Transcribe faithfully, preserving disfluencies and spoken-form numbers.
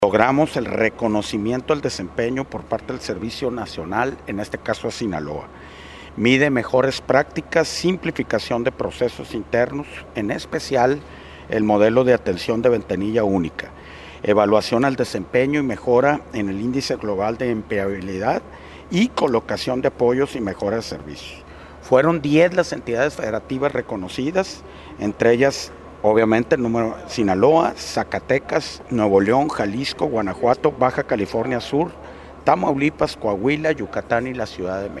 Logramos el reconocimiento del desempeño por parte del Servicio Nacional, en este caso a Sinaloa. Mide mejores prácticas, simplificación de procesos internos, en especial el modelo de atención de ventanilla única, evaluación al desempeño y mejora en el índice global de empleabilidad y colocación de apoyos y mejora de servicios. Fueron diez las entidades federativas reconocidas, entre ellas obviamente el número Sinaloa, Zacatecas, Nuevo León, Jalisco, Guanajuato, Baja California Sur, Tamaulipas, Coahuila, Yucatán y la Ciudad de México.